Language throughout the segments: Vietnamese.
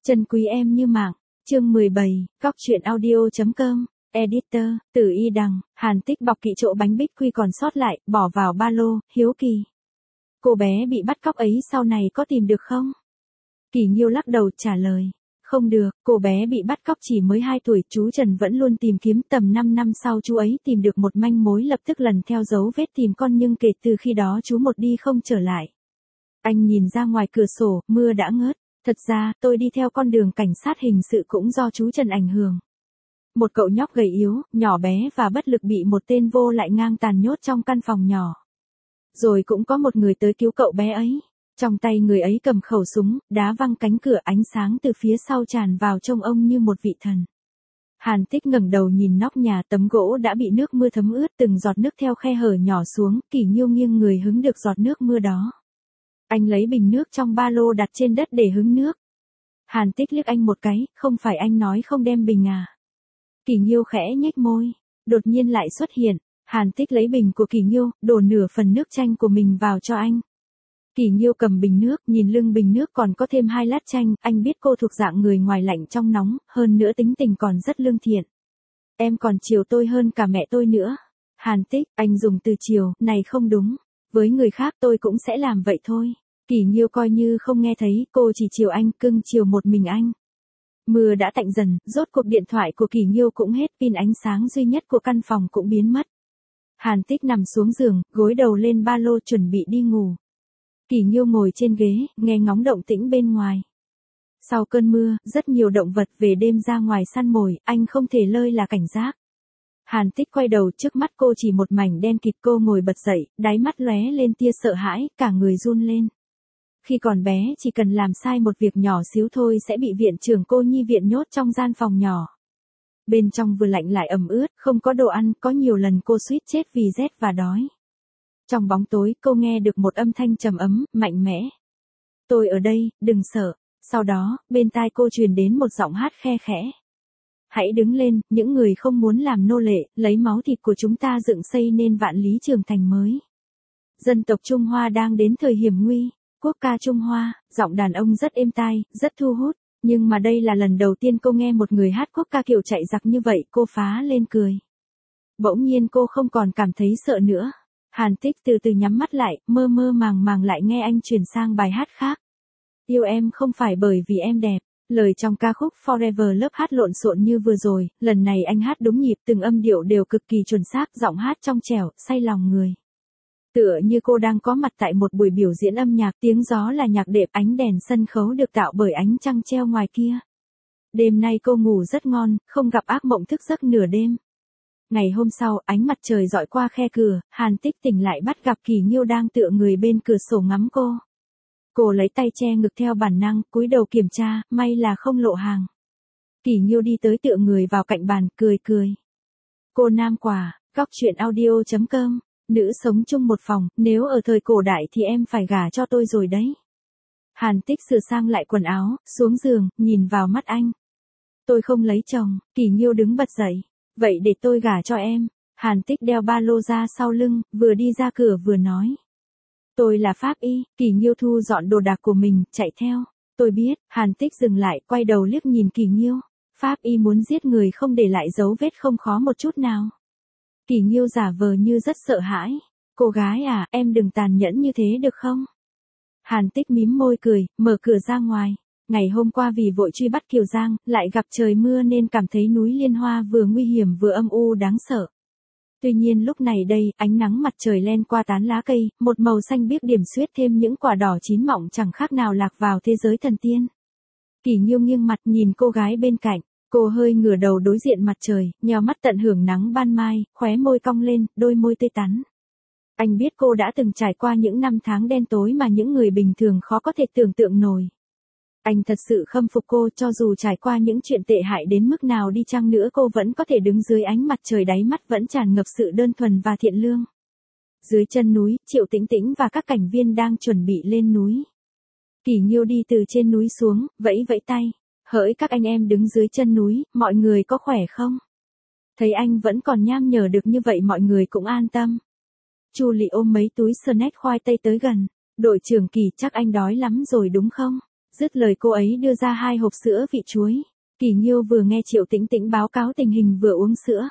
Chân quý em như mạng, chương 17, Cóc truyện audio.com, editor, Tử Y Đằng, Hàn Tích bọc kỹ chỗ bánh bích quy còn sót lại, bỏ vào ba lô, hiếu kỳ. Cô bé bị bắt cóc ấy sau này có tìm được không? Kỳ Nghiêu lắc đầu trả lời. Không được, cô bé bị bắt cóc chỉ mới 2 tuổi, chú Trần vẫn luôn tìm kiếm, tầm 5 năm sau chú ấy tìm được một manh mối, lập tức lần theo dấu vết tìm con, nhưng kể từ khi đó chú một đi không trở lại. Anh nhìn ra ngoài cửa sổ, mưa đã ngớt. Thật ra, tôi đi theo con đường cảnh sát hình sự cũng do chú Trần ảnh hưởng. Một cậu nhóc gầy yếu, nhỏ bé và bất lực bị một tên vô lại ngang tàn nhốt trong căn phòng nhỏ. Rồi cũng có một người tới cứu cậu bé ấy. Trong tay người ấy cầm khẩu súng, đá văng cánh cửa, ánh sáng từ phía sau tràn vào trông ông như một vị thần. Hàn Tích ngẩng đầu nhìn nóc nhà, tấm gỗ đã bị nước mưa thấm ướt, từng giọt nước theo khe hở nhỏ xuống, Kỳ Nghiêu nghiêng người hứng được giọt nước mưa đó. Anh lấy bình nước trong ba lô đặt trên đất để hứng nước. Hàn Tích liếc anh một cái, không phải anh nói không đem bình à? Kỳ Nghiêu khẽ nhếch môi, đột nhiên lại xuất hiện. Hàn Tích lấy bình của Kỳ Nghiêu, đổ nửa phần nước chanh của mình vào cho anh. Kỳ Nghiêu cầm bình nước, nhìn lưng bình nước còn có thêm 2 lát chanh, anh biết cô thuộc dạng người ngoài lạnh trong nóng, hơn nữa tính tình còn rất lương thiện. Em còn chiều tôi hơn cả mẹ tôi nữa. Hàn Tích, anh dùng từ chiều, này không đúng. Với người khác tôi cũng sẽ làm vậy thôi. Kỳ Nghiêu coi như không nghe thấy, cô chỉ chiều anh, cưng chiều một mình anh. Mưa đã tạnh dần, rốt cuộc điện thoại của Kỳ Nghiêu cũng hết pin, ánh sáng duy nhất của căn phòng cũng biến mất. Hàn Tích nằm xuống giường, gối đầu lên ba lô chuẩn bị đi ngủ. Kỳ Nghiêu ngồi trên ghế, nghe ngóng động tĩnh bên ngoài. Sau cơn mưa, rất nhiều động vật về đêm ra ngoài săn mồi, anh không thể lơi là cảnh giác. Hàn Tích quay đầu, trước mắt cô chỉ một mảnh đen kịt, cô ngồi bật dậy, đáy mắt lóe lên tia sợ hãi, cả người run lên. Khi còn bé chỉ cần làm sai một việc nhỏ xíu thôi sẽ bị viện trưởng cô nhi viện nhốt trong gian phòng nhỏ. Bên trong vừa lạnh lại ẩm ướt, không có đồ ăn, có nhiều lần cô suýt chết vì rét và đói. Trong bóng tối, cô nghe được một âm thanh trầm ấm, mạnh mẽ. Tôi ở đây, đừng sợ. Sau đó, bên tai cô truyền đến một giọng hát khe khẽ. Hãy đứng lên, những người không muốn làm nô lệ, lấy máu thịt của chúng ta dựng xây nên vạn lý trường thành mới. Dân tộc Trung Hoa đang đến thời hiểm nguy. Quốc ca Trung Hoa, giọng đàn ông rất êm tai, rất thu hút. Nhưng mà đây là lần đầu tiên cô nghe một người hát quốc ca kiểu chạy giặc như vậy, cô phá lên cười. Bỗng nhiên cô không còn cảm thấy sợ nữa. Hàn Tích từ từ nhắm mắt lại, mơ mơ màng màng lại nghe anh chuyển sang bài hát khác. Yêu em không phải bởi vì em đẹp. Lời trong ca khúc Forever Love hát lộn xộn như vừa rồi, lần này anh hát đúng nhịp, từng âm điệu đều cực kỳ chuẩn xác, giọng hát trong trẻo, say lòng người. Tựa như cô đang có mặt tại một buổi biểu diễn âm nhạc, tiếng gió là nhạc đệm, ánh đèn sân khấu được tạo bởi ánh trăng treo ngoài kia. Đêm nay cô ngủ rất ngon, không gặp ác mộng thức giấc nửa đêm. Ngày hôm sau, ánh mặt trời dọi qua khe cửa, Hàn Tích tỉnh lại bắt gặp Kỳ Nghiêu đang tựa người bên cửa sổ ngắm cô. Cô lấy tay che ngực theo bản năng, cúi đầu kiểm tra, may là không lộ hàng. Kỳ Nghiêu đi tới tựa người vào cạnh bàn, cười cười. Cô nam quả, Cóc truyện audio.com, nữ sống chung một phòng, nếu ở thời cổ đại thì em phải gả cho tôi rồi đấy. Hàn Tích sửa sang lại quần áo, xuống giường, nhìn vào mắt anh. Tôi không lấy chồng. Kỳ Nghiêu đứng bật dậy. Vậy để tôi gả cho em. Hàn Tích đeo ba lô ra sau lưng, vừa đi ra cửa vừa nói. Tôi là pháp y. Kỳ Nghiêu thu dọn đồ đạc của mình, chạy theo. Tôi biết. Hàn Tích dừng lại, quay đầu liếc nhìn Kỳ Nghiêu. Pháp y muốn giết người không để lại dấu vết không khó một chút nào. Kỳ Nghiêu giả vờ như rất sợ hãi. Cô gái à, em đừng tàn nhẫn như thế được không? Hàn Tích mím môi cười, mở cửa ra ngoài. Ngày hôm qua vì vội truy bắt Kiều Giang, lại gặp trời mưa nên cảm thấy núi Liên Hoa vừa nguy hiểm vừa âm u đáng sợ. Tuy nhiên lúc này đây, ánh nắng mặt trời len qua tán lá cây, một màu xanh biếc điểm xuyết thêm những quả đỏ chín mọng chẳng khác nào lạc vào thế giới thần tiên. Kỳ Nghiêu nghiêng mặt nhìn cô gái bên cạnh, cô hơi ngửa đầu đối diện mặt trời, nheo mắt tận hưởng nắng ban mai, khóe môi cong lên, đôi môi tươi tắn. Anh biết cô đã từng trải qua những năm tháng đen tối mà những người bình thường khó có thể tưởng tượng nổi. Anh thật sự khâm phục cô, cho dù trải qua những chuyện tệ hại đến mức nào đi chăng nữa cô vẫn có thể đứng dưới ánh mặt trời, đáy mắt vẫn tràn ngập sự đơn thuần và thiện lương. Dưới chân núi, Triệu Tĩnh Tĩnh và các cảnh viên đang chuẩn bị lên núi. Kỳ Nghiêu đi từ trên núi xuống, vẫy vẫy tay. Hỡi các anh em đứng dưới chân núi, mọi người có khỏe không? Thấy anh vẫn còn nham nhở được như vậy mọi người cũng an tâm. Chu Lị ôm mấy túi snack khoai tây tới gần. Đội trưởng Kỳ, chắc anh đói lắm rồi đúng không? Dứt lời cô ấy đưa ra 2 hộp sữa vị chuối. Kỳ Nghiêu vừa nghe Triệu Tĩnh Tĩnh báo cáo tình hình vừa uống sữa.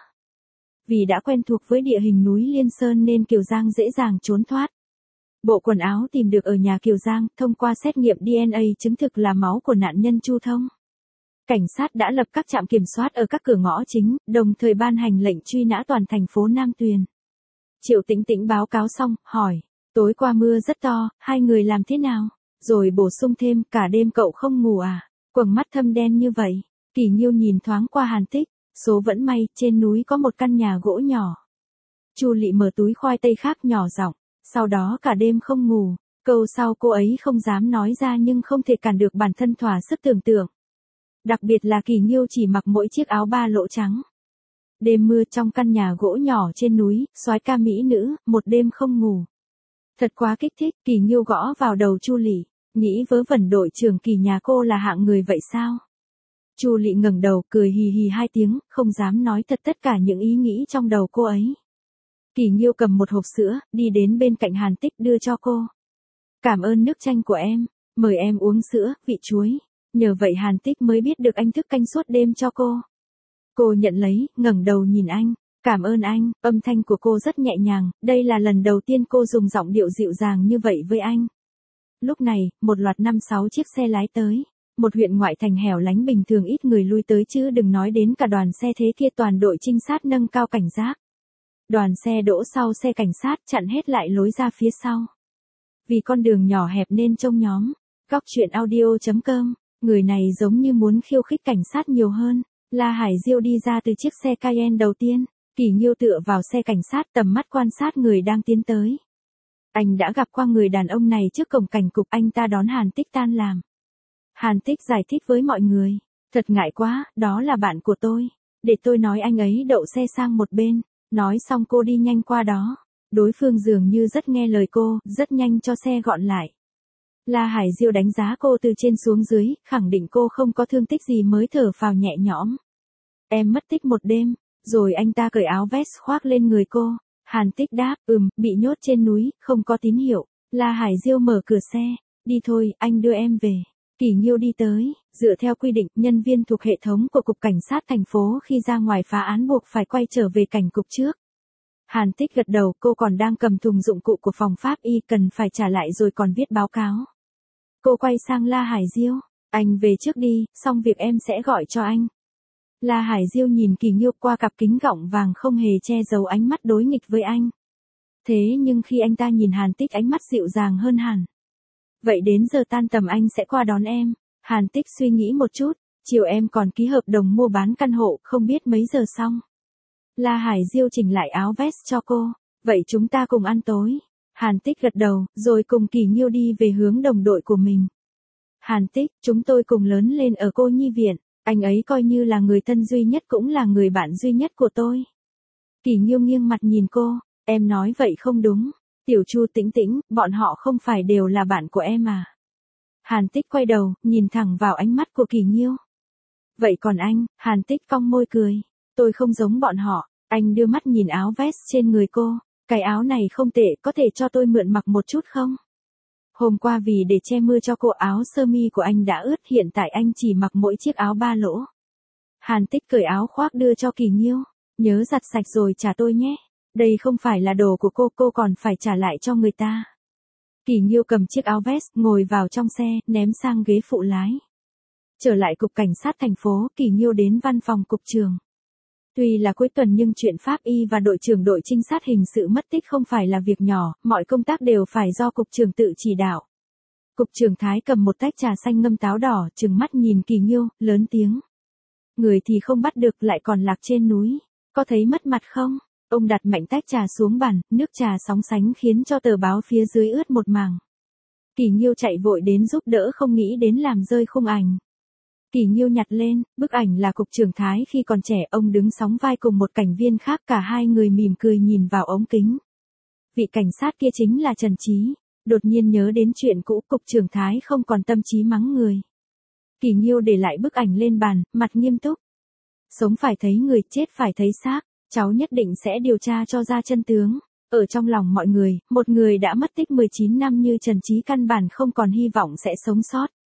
Vì đã quen thuộc với địa hình núi Liên Sơn nên Kiều Giang dễ dàng trốn thoát. Bộ quần áo tìm được ở nhà Kiều Giang, thông qua xét nghiệm DNA chứng thực là máu của nạn nhân Chu Thông. Cảnh sát đã lập các trạm kiểm soát ở các cửa ngõ chính, đồng thời ban hành lệnh truy nã toàn thành phố Nam Tuyền. Triệu Tĩnh Tĩnh báo cáo xong, hỏi, tối qua mưa rất to, 2 người làm thế nào? Rồi bổ sung thêm, cả đêm cậu không ngủ à? Quầng mắt thâm đen như vậy. Kỳ Nghiêu nhìn thoáng qua Hàn Tích, số vẫn may, trên núi có một căn nhà gỗ nhỏ. Chu Lị mở túi khoai tây khác nhỏ giọng, sau đó cả đêm không ngủ. Câu sau cô ấy không dám nói ra nhưng không thể cản được bản thân thỏa sức tưởng tượng. Đặc biệt là Kỳ Nghiêu chỉ mặc mỗi chiếc áo ba lỗ trắng. Đêm mưa trong căn nhà gỗ nhỏ trên núi, soái ca mỹ nữ, một đêm không ngủ. Thật quá kích thích, Kỳ Nghiêu gõ vào đầu Chu Lị, nghĩ vớ vẩn đội trưởng Kỳ nhà cô là hạng người vậy sao? Chu Lị ngẩng đầu, cười hì hì 2 tiếng, không dám nói thật tất cả những ý nghĩ trong đầu cô ấy. Kỳ Nghiêu cầm một hộp sữa, đi đến bên cạnh Hàn Tích đưa cho cô. Cảm ơn nước chanh của em, mời em uống sữa, vị chuối. Nhờ vậy Hàn Tích mới biết được anh thức canh suốt đêm cho cô. Cô nhận lấy, ngẩng đầu nhìn anh. Cảm ơn anh, âm thanh của cô rất nhẹ nhàng, đây là lần đầu tiên cô dùng giọng điệu dịu dàng như vậy với anh. Lúc này, một loạt 5-6 chiếc xe lái tới. Một huyện ngoại thành hẻo lánh bình thường ít người lui tới chứ đừng nói đến cả đoàn xe thế kia, toàn đội trinh sát nâng cao cảnh giác. Đoàn xe đỗ sau xe cảnh sát chặn hết lại lối ra phía sau. Vì con đường nhỏ hẹp nên trông nhóm. Góc truyện audio.com, người này giống như muốn khiêu khích cảnh sát nhiều hơn. La Hải Diêu đi ra từ chiếc xe Cayenne đầu tiên. Kỳ Nghiêu tựa vào xe cảnh sát, tầm mắt quan sát người đang tiến tới. Anh đã gặp qua người đàn ông này trước cổng cảnh cục, anh ta đón Hàn Tích tan làm. Hàn Tích giải thích với mọi người, thật ngại quá, đó là bạn của tôi. Để tôi nói anh ấy đậu xe sang một bên. Nói xong cô đi nhanh qua đó. Đối phương dường như rất nghe lời cô, rất nhanh cho xe gọn lại. La Hải Diêu đánh giá cô từ trên xuống dưới, khẳng định cô không có thương tích gì mới thở phào nhẹ nhõm. Em mất tích một đêm. Rồi anh ta cởi áo vest khoác lên người cô. Hàn Tích đáp, bị nhốt trên núi, không có tín hiệu. La Hải Diêu mở cửa xe. Đi thôi, anh đưa em về. Kỳ Nghiêu đi tới, dựa theo quy định, nhân viên thuộc hệ thống của Cục Cảnh sát thành phố khi ra ngoài phá án buộc phải quay trở về cảnh cục trước. Hàn Tích gật đầu, cô còn đang cầm thùng dụng cụ của phòng pháp y, cần phải trả lại rồi còn viết báo cáo. Cô quay sang La Hải Diêu, anh về trước đi, xong việc em sẽ gọi cho anh. La Hải Diêu nhìn Kỳ Nghiêu qua cặp kính gọng vàng không hề che giấu ánh mắt đối nghịch với anh. Thế nhưng khi anh ta nhìn Hàn Tích ánh mắt dịu dàng hơn hẳn. Vậy đến giờ tan tầm anh sẽ qua đón em. Hàn Tích suy nghĩ một chút, chiều em còn ký hợp đồng mua bán căn hộ, không biết mấy giờ xong. La Hải Diêu chỉnh lại áo vest cho cô. Vậy chúng ta cùng ăn tối. Hàn Tích gật đầu, rồi cùng Kỳ Nghiêu đi về hướng đồng đội của mình. Hàn Tích, chúng tôi cùng lớn lên ở cô nhi viện. Anh ấy coi như là người thân duy nhất cũng là người bạn duy nhất của tôi. Kỳ Nghiêu nghiêng mặt nhìn cô, em nói vậy không đúng. Tiểu Chu Tĩnh Tĩnh, bọn họ không phải đều là bạn của em à? Hàn Tích quay đầu, nhìn thẳng vào ánh mắt của Kỳ Nghiêu. Vậy còn anh? Hàn Tích cong môi cười. Tôi không giống bọn họ. Anh đưa mắt nhìn áo vest trên người cô. Cái áo này không tệ, có thể cho tôi mượn mặc một chút không? Hôm qua vì để che mưa cho cô, áo sơ mi của anh đã ướt, hiện tại anh chỉ mặc mỗi chiếc áo ba lỗ. Hàn Tích cởi áo khoác đưa cho Kỳ Nghiêu. Nhớ giặt sạch rồi trả tôi nhé. Đây không phải là đồ của cô còn phải trả lại cho người ta. Kỳ Nghiêu cầm chiếc áo vest, ngồi vào trong xe, ném sang ghế phụ lái. Trở lại cục cảnh sát thành phố, Kỳ Nghiêu đến văn phòng cục trưởng. Tuy là cuối tuần nhưng chuyện pháp y và đội trưởng đội trinh sát hình sự mất tích không phải là việc nhỏ, mọi công tác đều phải do cục trưởng tự chỉ đạo. Cục trưởng Thái cầm một tách trà xanh ngâm táo đỏ, trừng mắt nhìn Kỳ Nghiêu, lớn tiếng. Người thì không bắt được, lại còn lạc trên núi. Có thấy mất mặt không? Ông đặt mạnh tách trà xuống bàn, nước trà sóng sánh khiến cho tờ báo phía dưới ướt một mảng. Kỳ Nghiêu chạy vội đến giúp đỡ, không nghĩ đến làm rơi khung ảnh. Kỳ Nghiêu nhặt lên, bức ảnh là cục trưởng Thái khi còn trẻ, ông đứng sóng vai cùng một cảnh viên khác, cả hai người mỉm cười nhìn vào ống kính. Vị cảnh sát kia chính là Trần Chí. Đột nhiên nhớ đến chuyện cũ, cục trưởng Thái không còn tâm trí mắng người. Kỳ Nghiêu để lại bức ảnh lên bàn, mặt nghiêm túc. Sống phải thấy người, chết phải thấy xác. Cháu nhất định sẽ điều tra cho ra chân tướng. Ở trong lòng mọi người, một người đã mất tích 19 năm như Trần Chí căn bản không còn hy vọng sẽ sống sót.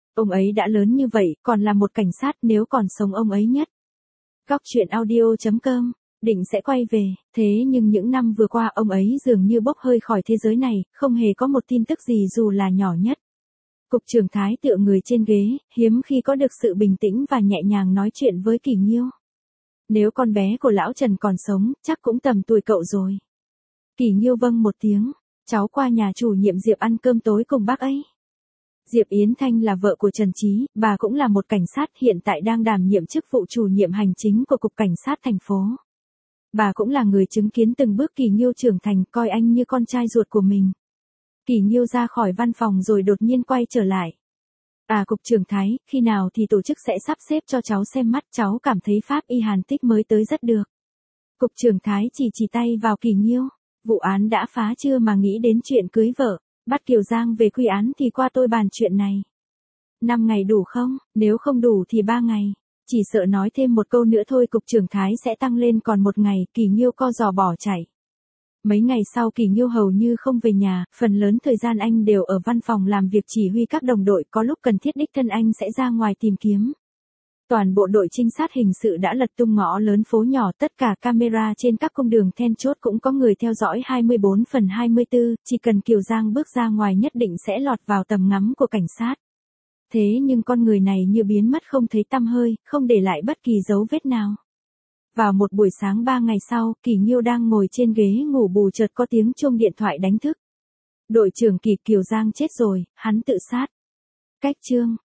Ông ấy đã lớn như vậy, còn là một cảnh sát, nếu còn sống ông ấy nhất. Góc chuyện audio.com định sẽ quay về, thế nhưng những năm vừa qua ông ấy dường như bốc hơi khỏi thế giới này, không hề có một tin tức gì dù là nhỏ nhất. Cục trưởng Thái tựa người trên ghế, hiếm khi có được sự bình tĩnh và nhẹ nhàng nói chuyện với Kỳ Nghiêu. Nếu con bé của lão Trần còn sống, chắc cũng tầm tuổi cậu rồi. Kỳ Nghiêu vâng một tiếng, cháu qua nhà chủ nhiệm Diệp ăn cơm tối cùng bác ấy. Diệp Yến Thanh là vợ của Trần Chí, bà cũng là một cảnh sát hiện tại đang đảm nhiệm chức vụ chủ nhiệm hành chính của Cục Cảnh sát thành phố. Bà cũng là người chứng kiến từng bước Kỳ Nghiêu trưởng thành, coi anh như con trai ruột của mình. Kỳ Nghiêu ra khỏi văn phòng rồi đột nhiên quay trở lại. Cục trưởng Thái, khi nào thì tổ chức sẽ sắp xếp cho cháu xem mắt, cháu cảm thấy pháp y Hàn Tích mới tới rất được. Cục trưởng Thái chỉ tay vào Kỳ Nghiêu, vụ án đã phá chưa mà nghĩ đến chuyện cưới vợ, bắt Kiều Giang về quy án thì qua tôi bàn chuyện này. 5 ngày đủ không, nếu không đủ thì 3 ngày. Chỉ sợ nói thêm một câu nữa thôi Cục trưởng Thái sẽ tăng lên còn 1 ngày, Kỳ Nghiêu co giò bỏ chạy. Mấy ngày sau Kỳ Nghiêu hầu như không về nhà, phần lớn thời gian anh đều ở văn phòng làm việc chỉ huy các đồng đội, có lúc cần thiết đích thân anh sẽ ra ngoài tìm kiếm. Toàn bộ đội trinh sát hình sự đã lật tung ngõ lớn phố nhỏ, tất cả camera trên các cung đường then chốt cũng có người theo dõi 24/24, chỉ cần Kiều Giang bước ra ngoài nhất định sẽ lọt vào tầm ngắm của cảnh sát. Thế nhưng con người này như biến mất không thấy tăm hơi, không để lại bất kỳ dấu vết nào. Vào một buổi sáng 3 ngày sau, Kỳ Nghiêu đang ngồi trên ghế ngủ bù chợt có tiếng chuông điện thoại đánh thức. Đội trưởng Kỳ, Kiều Giang chết rồi, hắn tự sát. Cách chương